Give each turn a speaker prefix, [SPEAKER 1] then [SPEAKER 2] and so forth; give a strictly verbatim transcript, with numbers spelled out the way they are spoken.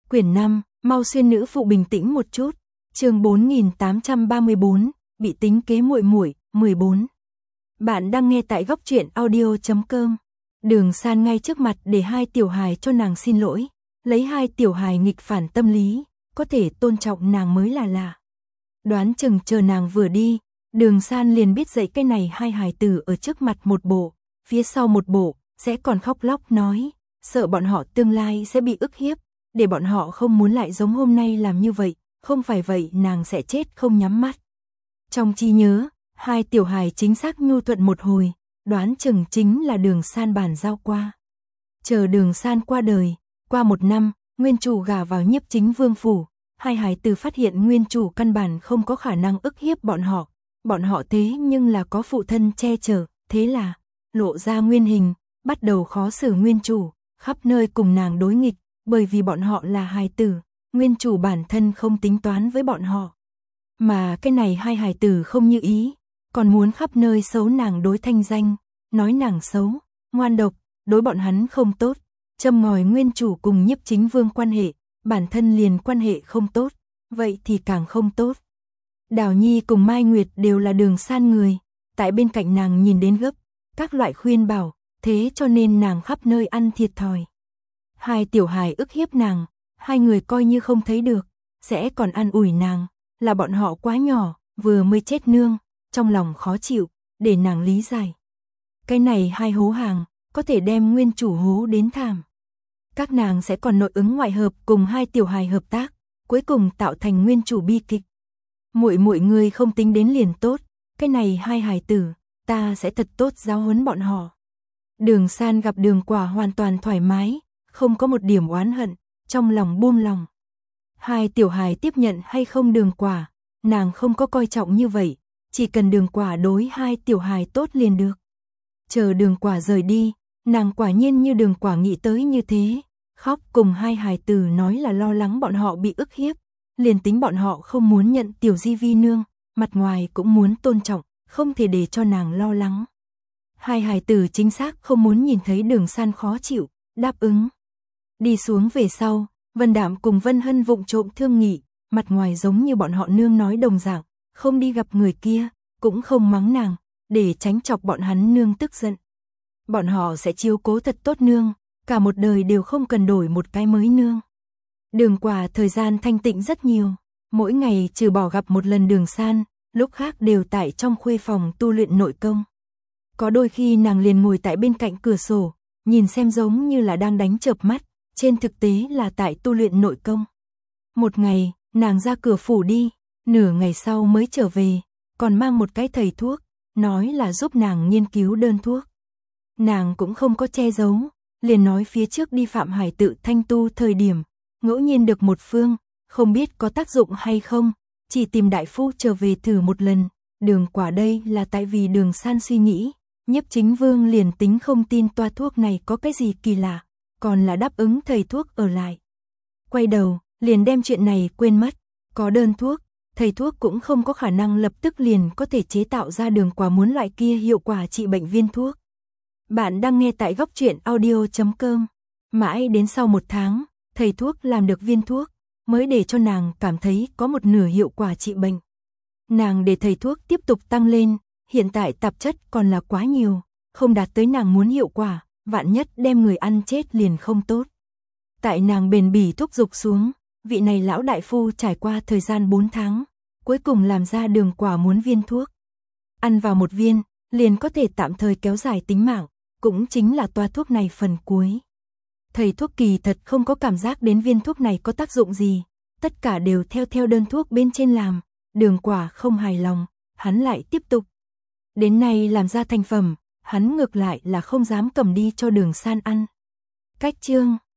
[SPEAKER 1] Quyển năm, mau xuyên nữ phụ bình tĩnh một chút. Chương bốn nghìn tám trăm ba mươi bốn, bị tính kế muội muội, mười bốn. Bạn đang nghe tại góc truyện audio chấm com. Đường San ngay trước mặt để hai tiểu hài cho nàng xin lỗi, lấy hai tiểu hài nghịch phản tâm lý, có thể tôn trọng nàng mới là lạ. Đoán chừng chờ nàng vừa đi, Đường San liền biết dạy cái này hai hài tử ở trước mặt một bộ, phía sau một bộ, sẽ còn khóc lóc nói, sợ bọn họ tương lai sẽ bị ức hiếp, để bọn họ không muốn lại giống hôm nay làm như vậy, không phải vậy nàng sẽ chết không nhắm mắt. Trong trí nhớ, hai tiểu hài chính xác nhu thuận một hồi, đoán chừng chính là Đường San bàn giao qua. Chờ Đường San qua đời, qua một năm, nguyên chủ gả vào Nhiếp Chính Vương phủ, hai hài tử phát hiện nguyên chủ căn bản không có khả năng ức hiếp bọn họ, bọn họ thế nhưng là có phụ thân che chở, thế là lộ ra nguyên hình, bắt đầu khó xử nguyên chủ, khắp nơi cùng nàng đối nghịch, bởi vì bọn họ là hài tử, nguyên chủ bản thân không tính toán với bọn họ. Mà cái này hai hài tử không như ý, còn muốn khắp nơi xấu nàng đối thanh danh, nói nàng xấu, ngoan độc, đối bọn hắn không tốt, châm ngòi nguyên chủ cùng Nhiếp Chính Vương quan hệ, bản thân liền quan hệ không tốt, vậy thì càng không tốt. Đào Nhi cùng Mai Nguyệt đều là Đường San người, tại bên cạnh nàng nhìn đến gấp, các loại khuyên bảo, thế cho nên nàng khắp nơi ăn thiệt thòi. Hai tiểu hài ức hiếp nàng, hai người coi như không thấy được, sẽ còn an ủi nàng, là bọn họ quá nhỏ, vừa mới chết nương, trong lòng khó chịu, để nàng lý giải. Cái này hai hố hàng, có thể đem nguyên chủ hố đến thảm. Các nàng sẽ còn nội ứng ngoại hợp cùng hai tiểu hài hợp tác, cuối cùng tạo thành nguyên chủ bi kịch. Muội muội người không tính đến liền tốt, cái này hai hài tử, ta sẽ thật tốt giáo huấn bọn họ. Đường San gặp Đường Quả hoàn toàn thoải mái, không có một điểm oán hận, trong lòng buông lòng. Hai tiểu hài tiếp nhận hay không Đường Quả, nàng không có coi trọng như vậy, chỉ cần Đường Quả đối hai tiểu hài tốt liền được. Chờ Đường Quả rời đi, nàng quả nhiên như Đường Quả nghĩ tới như thế, khóc cùng hai hài tử nói là lo lắng bọn họ bị ức hiếp, liền tính bọn họ không muốn nhận tiểu di vi nương, mặt ngoài cũng muốn tôn trọng, không thể để cho nàng lo lắng. Hai hài tử chính xác không muốn nhìn thấy Đường San khó chịu, đáp ứng. Đi xuống về sau, Vân Đạm cùng Vân Hân vụng trộm thương nghị, mặt ngoài giống như bọn họ nương nói đồng dạng, không đi gặp người kia, cũng không mắng nàng, để tránh chọc bọn hắn nương tức giận. Bọn họ sẽ chiếu cố thật tốt nương, cả một đời đều không cần đổi một cái mới nương. Đường Quả thời gian thanh tịnh rất nhiều, mỗi ngày trừ bỏ gặp một lần Đường San, lúc khác đều tại trong khuê phòng tu luyện nội công. Có đôi khi nàng liền ngồi tại bên cạnh cửa sổ, nhìn xem giống như là đang đánh chợp mắt, trên thực tế là tại tu luyện nội công. Một ngày, nàng ra cửa phủ đi, nửa ngày sau mới trở về, còn mang một cái thầy thuốc, nói là giúp nàng nghiên cứu đơn thuốc. Nàng cũng không có che giấu, liền nói phía trước đi Phạm Hải tự thanh tu thời điểm, ngẫu nhiên được một phương, không biết có tác dụng hay không, chỉ tìm đại phu trở về thử một lần. Đường Quả đây là tại vì Đường San suy nghĩ, Nhiếp Chính Vương liền tính không tin toa thuốc này có cái gì kỳ lạ, còn là đáp ứng thầy thuốc ở lại. Quay đầu, liền đem chuyện này quên mất, có đơn thuốc, thầy thuốc cũng không có khả năng lập tức liền có thể chế tạo ra Đường Quả muốn loại kia hiệu quả trị bệnh viên thuốc. Bạn đang nghe tại góc truyện audio chấm com. Mãi đến sau một tháng, thầy thuốc làm được viên thuốc, mới để cho nàng cảm thấy có một nửa hiệu quả trị bệnh. Nàng để thầy thuốc tiếp tục tăng lên, hiện tại tạp chất còn là quá nhiều, không đạt tới nàng muốn hiệu quả, vạn nhất đem người ăn chết liền không tốt. Tại nàng bền bỉ thúc giục xuống, vị này lão đại phu trải qua thời gian bốn tháng, cuối cùng làm ra Đường Quả muốn viên thuốc. Ăn vào một viên, liền có thể tạm thời kéo dài tính mạng, cũng chính là toa thuốc này phần cuối. Thầy thuốc kỳ thật không có cảm giác đến viên thuốc này có tác dụng gì, tất cả đều theo theo đơn thuốc bên trên làm, Đường Quả không hài lòng, hắn lại tiếp tục. Đến nay làm ra thành phẩm, hắn ngược lại là không dám cầm đi cho Đường San ăn. Cách chương